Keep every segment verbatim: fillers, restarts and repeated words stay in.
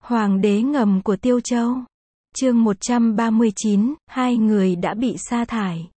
Hoàng đế ngầm của Tiêu Châu. Chương một trăm ba mươi chín, hai người đã bị sa thải.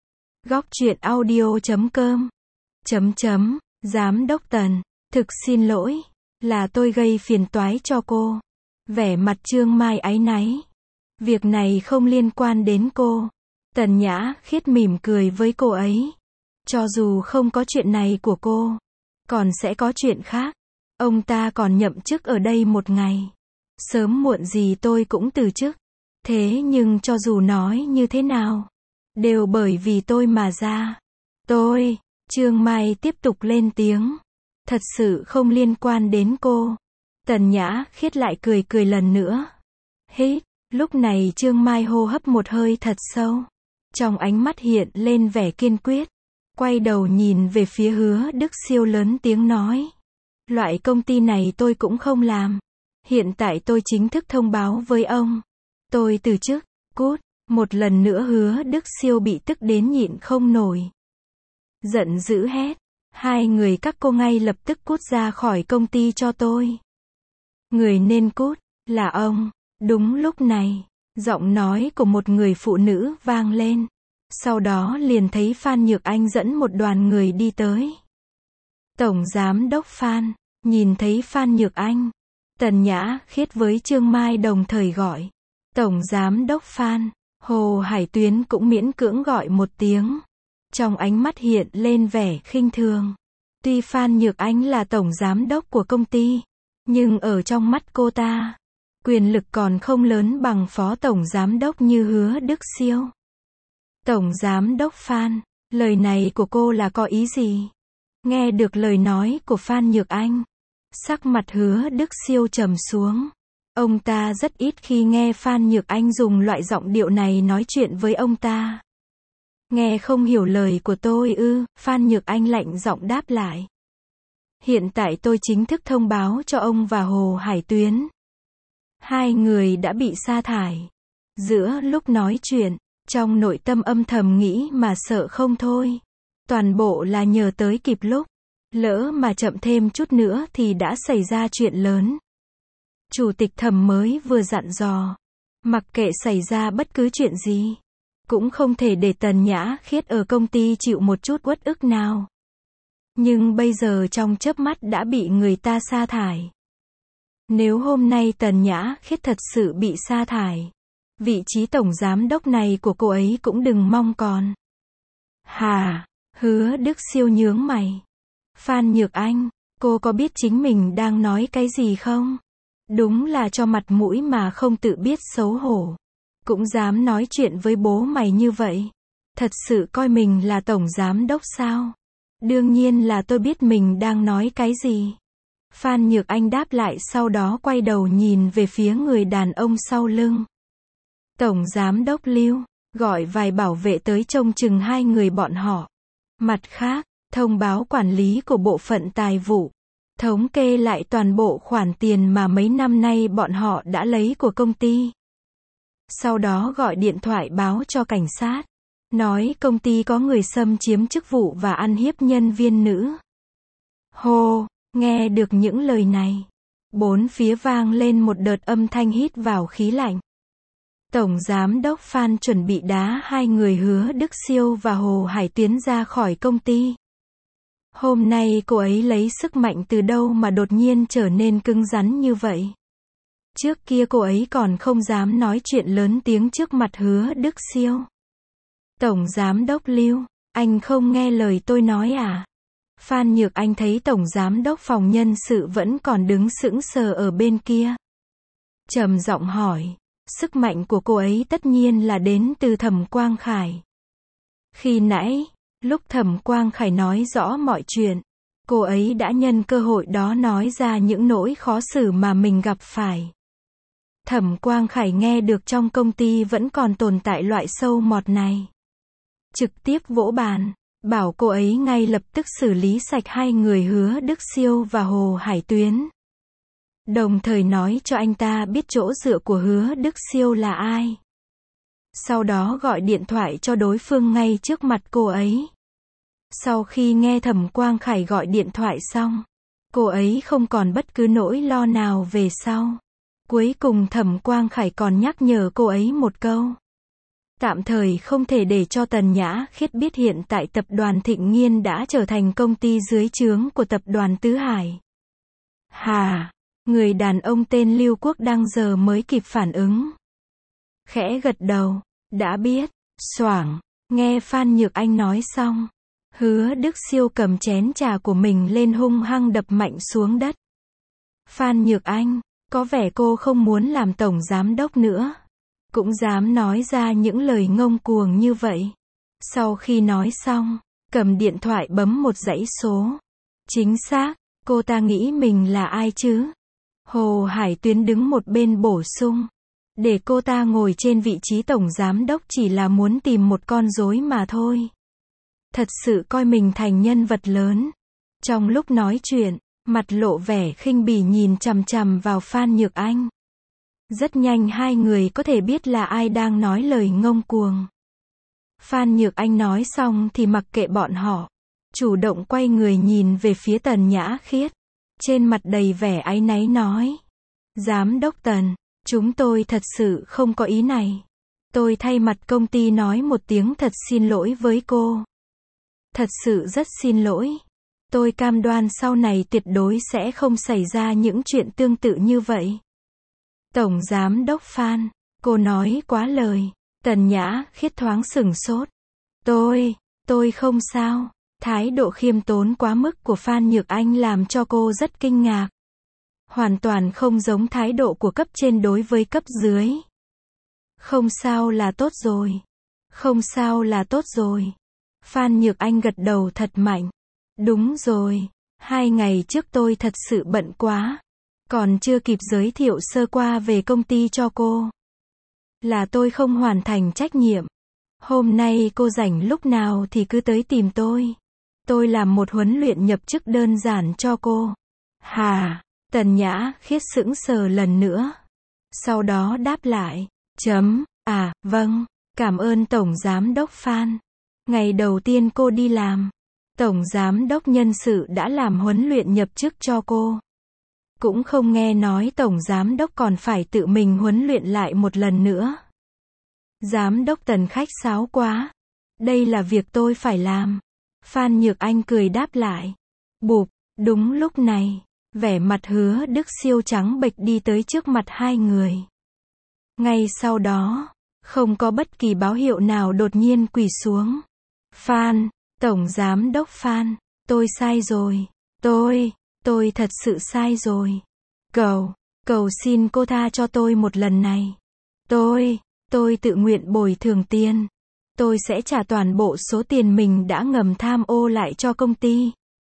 Góc truyện audio chấm com. Chấm chấm, Giám đốc Tần, thực xin lỗi, là tôi gây phiền toái cho cô. Vẻ mặt Trương Mai áy náy. Việc này không liên quan đến cô. Tần Nhã Khiết mỉm cười với cô ấy. Cho dù không có chuyện này của cô, còn sẽ có chuyện khác. Ông ta còn nhậm chức ở đây một ngày. Sớm muộn gì tôi cũng từ chức. Thế nhưng cho dù nói như thế nào, đều bởi vì tôi mà ra. Tôi, Trương Mai tiếp tục lên tiếng. Thật sự không liên quan đến cô. Tần Nhã Khiết lại cười cười lần nữa. Hít, lúc này Trương Mai hô hấp một hơi thật sâu. Trong ánh mắt hiện lên vẻ kiên quyết. Quay đầu nhìn về phía Hứa Đức Siêu lớn tiếng nói. Loại công ty này tôi cũng không làm. Hiện tại tôi chính thức thông báo với ông. Tôi từ chức, cút. Một lần nữa Hứa Đức Siêu bị tức đến nhịn không nổi. Giận dữ hét. Hai người các cô ngay lập tức cút ra khỏi công ty cho tôi. Người nên cút, là ông. Đúng lúc này, giọng nói của một người phụ nữ vang lên. Sau đó liền thấy Phan Nhược Anh dẫn một đoàn người đi tới. Tổng Giám đốc Phan, nhìn thấy Phan Nhược Anh. Tần Nhã Khiết với Trương Mai đồng thời gọi. Tổng Giám đốc Phan, Hồ Hải Tuyến cũng miễn cưỡng gọi một tiếng. Trong ánh mắt hiện lên vẻ khinh thường. Tuy Phan Nhược Anh là tổng giám đốc của công ty, nhưng ở trong mắt cô ta, quyền lực còn không lớn bằng phó tổng giám đốc như Hứa Đức Siêu. Tổng giám đốc Phan, lời này của cô là có ý gì? Nghe được lời nói của Phan Nhược Anh, sắc mặt Hứa Đức Siêu trầm xuống. Ông ta rất ít khi nghe Phan Nhược Anh dùng loại giọng điệu này nói chuyện với ông ta. Nghe không hiểu lời của tôi ư? Phan Nhược Anh lạnh giọng đáp lại. Hiện tại tôi chính thức thông báo cho ông và Hồ Hải Tuyến. Hai người đã bị sa thải. Giữa lúc nói chuyện, trong nội tâm âm thầm nghĩ mà sợ không thôi. Toàn bộ là nhờ tới kịp lúc. Lỡ mà chậm thêm chút nữa thì đã xảy ra chuyện lớn. Chủ tịch Thẩm mới vừa dặn dò. Mặc kệ xảy ra bất cứ chuyện gì, cũng không thể để Tần Nhã Khiết ở công ty chịu một chút uất ức nào. Nhưng bây giờ trong chớp mắt đã bị người ta sa thải. Nếu hôm nay Tần Nhã Khiết thật sự bị sa thải, vị trí tổng giám đốc này của cô ấy cũng đừng mong còn. Hà, Hứa Đức Siêu nhướng mày. Phan Nhược Anh, cô có biết chính mình đang nói cái gì không? Đúng là cho mặt mũi mà không tự biết xấu hổ. Cũng dám nói chuyện với bố mày như vậy. Thật sự coi mình là tổng giám đốc sao? Đương nhiên là tôi biết mình đang nói cái gì. Phan Nhược Anh đáp lại, sau đó quay đầu nhìn về phía người đàn ông sau lưng. Tổng giám đốc Lưu, gọi vài bảo vệ tới trông chừng hai người bọn họ. Mặt khác, thông báo quản lý của bộ phận tài vụ. Thống kê lại toàn bộ khoản tiền mà mấy năm nay bọn họ đã lấy của công ty. Sau đó gọi điện thoại báo cho cảnh sát. Nói công ty có người xâm chiếm chức vụ và ăn hiếp nhân viên nữ. Hô, nghe được những lời này. Bốn phía vang lên một đợt âm thanh hít vào khí lạnh. Tổng giám đốc Phan chuẩn bị đá hai người Hứa Đức Siêu và Hồ Hải Tuyến ra khỏi công ty. Hôm nay cô ấy lấy sức mạnh từ đâu mà đột nhiên trở nên cứng rắn như vậy? Trước kia cô ấy còn không dám nói chuyện lớn tiếng trước mặt Hứa Đức Siêu. Tổng giám đốc Lưu, anh không nghe lời tôi nói à? Phan Nhược Anh thấy tổng giám đốc phòng nhân sự vẫn còn đứng sững sờ ở bên kia. Trầm giọng hỏi, sức mạnh của cô ấy tất nhiên là đến từ Thẩm Quang Khải. Khi nãy, lúc Thẩm Quang Khải nói rõ mọi chuyện, cô ấy đã nhân cơ hội đó nói ra những nỗi khó xử mà mình gặp phải. Thẩm Quang Khải nghe được trong công ty vẫn còn tồn tại loại sâu mọt này. Trực tiếp vỗ bàn, bảo cô ấy ngay lập tức xử lý sạch hai người Hứa Đức Siêu và Hồ Hải Tuyến. Đồng thời nói cho anh ta biết chỗ dựa của Hứa Đức Siêu là ai. Sau đó gọi điện thoại cho đối phương ngay trước mặt cô ấy. Sau khi nghe Thẩm Quang Khải gọi điện thoại xong, cô ấy không còn bất cứ nỗi lo nào về sau. Cuối cùng Thẩm Quang Khải còn nhắc nhở cô ấy một câu. Tạm thời không thể để cho Tần Nhã Khiết biết hiện tại tập đoàn Thịnh Nghiên đã trở thành công ty dưới trướng của tập đoàn Tứ Hải. Hà, người đàn ông tên Lưu Quốc Đăng giờ mới kịp phản ứng. Khẽ gật đầu, đã biết, xoảng, nghe Phan Nhược Anh nói xong. Hứa Đức Siêu cầm chén trà của mình lên hung hăng đập mạnh xuống đất. Phan Nhược Anh, có vẻ cô không muốn làm tổng giám đốc nữa. Cũng dám nói ra những lời ngông cuồng như vậy. Sau khi nói xong, cầm điện thoại bấm một dãy số. Chính xác, cô ta nghĩ mình là ai chứ? Hồ Hải Tuyến đứng một bên bổ sung. Để cô ta ngồi trên vị trí tổng giám đốc chỉ là muốn tìm một con rối mà thôi. Thật sự coi mình thành nhân vật lớn. Trong lúc nói chuyện, mặt lộ vẻ khinh bỉ nhìn chằm chằm vào Phan Nhược Anh. Rất nhanh hai người có thể biết là ai đang nói lời ngông cuồng. Phan Nhược Anh nói xong thì mặc kệ bọn họ. Chủ động quay người nhìn về phía Tần Nhã Khiết. Trên mặt đầy vẻ áy náy nói. Giám đốc Tần, chúng tôi thật sự không có ý này. Tôi thay mặt công ty nói một tiếng thật xin lỗi với cô. Thật sự rất xin lỗi. Tôi cam đoan sau này tuyệt đối sẽ không xảy ra những chuyện tương tự như vậy. Tổng giám đốc Phan, cô nói quá lời. Tần Nhã Khiết thoáng sửng sốt. Tôi, tôi không sao. Thái độ khiêm tốn quá mức của Phan Nhược Anh làm cho cô rất kinh ngạc. Hoàn toàn không giống thái độ của cấp trên đối với cấp dưới. Không sao là tốt rồi. Không sao là tốt rồi. Phan Nhược Anh gật đầu thật mạnh. Đúng rồi. Hai ngày trước tôi thật sự bận quá. Còn chưa kịp giới thiệu sơ qua về công ty cho cô. Là tôi không hoàn thành trách nhiệm. Hôm nay cô rảnh lúc nào thì cứ tới tìm tôi. Tôi làm một huấn luyện nhập chức đơn giản cho cô. Hà, Tần Nhã Khiết sững sờ lần nữa. Sau đó đáp lại. Chấm, à, vâng, cảm ơn Tổng Giám đốc Phan. Ngày đầu tiên cô đi làm, Tổng Giám đốc nhân sự đã làm huấn luyện nhập chức cho cô. Cũng không nghe nói Tổng Giám đốc còn phải tự mình huấn luyện lại một lần nữa. Giám đốc Tần khách sáo quá. Đây là việc tôi phải làm. Phan Nhược Anh cười đáp lại. Bụp, đúng lúc này, vẻ mặt Hứa Đức Siêu trắng bệch đi tới trước mặt hai người. Ngay sau đó, không có bất kỳ báo hiệu nào đột nhiên quỳ xuống. Phan, Tổng Giám đốc Phan, tôi sai rồi. Tôi, tôi thật sự sai rồi. Cầu, cầu xin cô tha cho tôi một lần này. Tôi, tôi tự nguyện bồi thường tiền. Tôi sẽ trả toàn bộ số tiền mình đã ngầm tham ô lại cho công ty.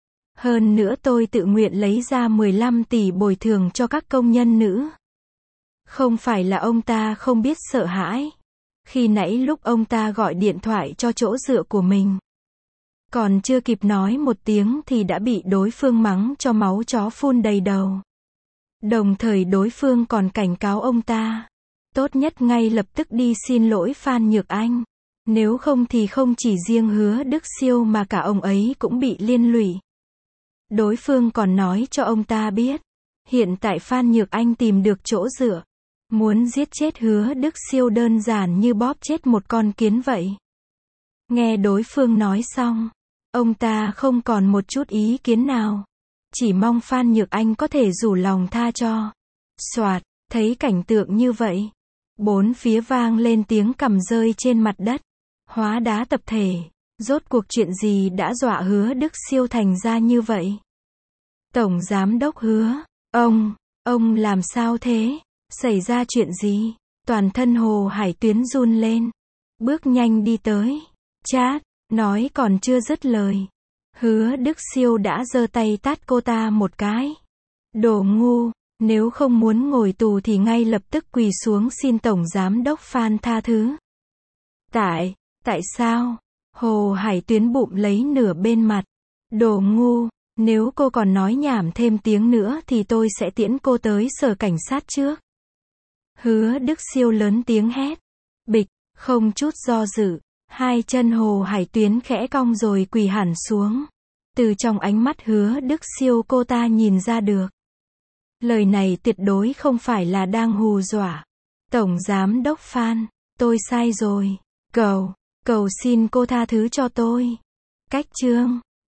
Hơn nữa tôi tự nguyện lấy ra mười lăm tỷ bồi thường cho các công nhân nữ. Không phải là ông ta không biết sợ hãi. Khi nãy lúc ông ta gọi điện thoại cho chỗ dựa của mình. Còn chưa kịp nói một tiếng thì đã bị đối phương mắng cho máu chó phun đầy đầu. Đồng thời đối phương còn cảnh cáo ông ta. Tốt nhất ngay lập tức đi xin lỗi Phan Nhược Anh. Nếu không thì không chỉ riêng Hứa Đức Siêu mà cả ông ấy cũng bị liên lụy. Đối phương còn nói cho ông ta biết. Hiện tại Phan Nhược Anh tìm được chỗ dựa. Muốn giết chết Hứa Đức Siêu đơn giản như bóp chết một con kiến vậy. Nghe đối phương nói xong. Ông ta không còn một chút ý kiến nào. Chỉ mong Phan Nhược Anh có thể rủ lòng tha cho. Soạt, thấy cảnh tượng như vậy. Bốn phía vang lên tiếng cằm rơi trên mặt đất. Hóa đá tập thể. Rốt cuộc chuyện gì đã dọa Hứa Đức Siêu thành ra như vậy? Tổng Giám đốc Hứa. Ông, ông làm sao thế? Xảy ra chuyện gì? Toàn thân Hồ Hải Tuyến run lên. Bước nhanh đi tới. Chát, nói còn chưa dứt lời. Hứa Đức Siêu đã giơ tay tát cô ta một cái. Đồ ngu, nếu không muốn ngồi tù thì ngay lập tức quỳ xuống xin Tổng Giám đốc Phan tha thứ. Tại, tại sao? Hồ Hải Tuyến bụm lấy nửa bên mặt. Đồ ngu, nếu cô còn nói nhảm thêm tiếng nữa thì tôi sẽ tiễn cô tới sở cảnh sát trước. Hứa Đức Siêu lớn tiếng hét. Bịch, không chút do dự. Hai chân Hồ Hải Tuyến khẽ cong rồi quỳ hẳn xuống. Từ trong ánh mắt Hứa Đức Siêu cô ta nhìn ra được. Lời này tuyệt đối không phải là đang hù dọa. Tổng Giám đốc Phan, tôi sai rồi. Cầu, cầu xin cô tha thứ cho tôi. Cách chương